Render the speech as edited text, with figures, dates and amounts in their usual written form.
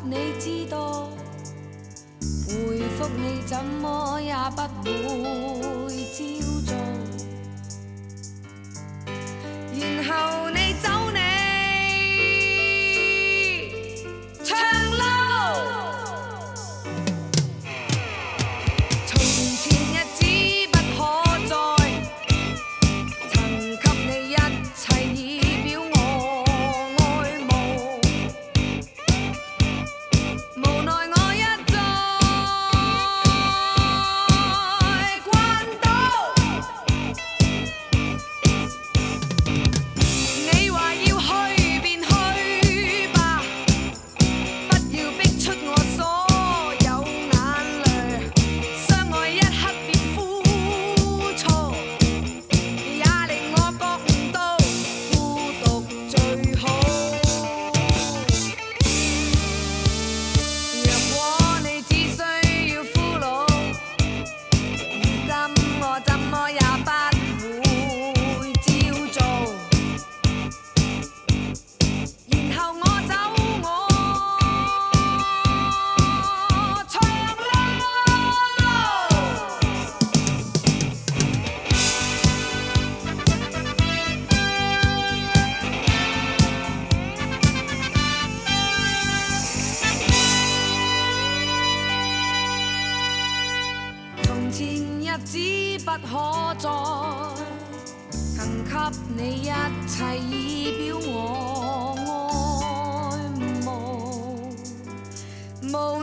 你知道，回复你怎么也不会照做，然后你走你长路，从前日子不可再，曾给你一切以表我爱慕，无奈我一再困倒。你话要去便去吧，不要逼出我所有眼泪，相爱一刻便枯燥，也令我觉悟到孤独最好。若果你只需要俘虜，如今我怎么也不會照做，然後我走我長路。從前日子不可再，曾給你一切以表我愛慕。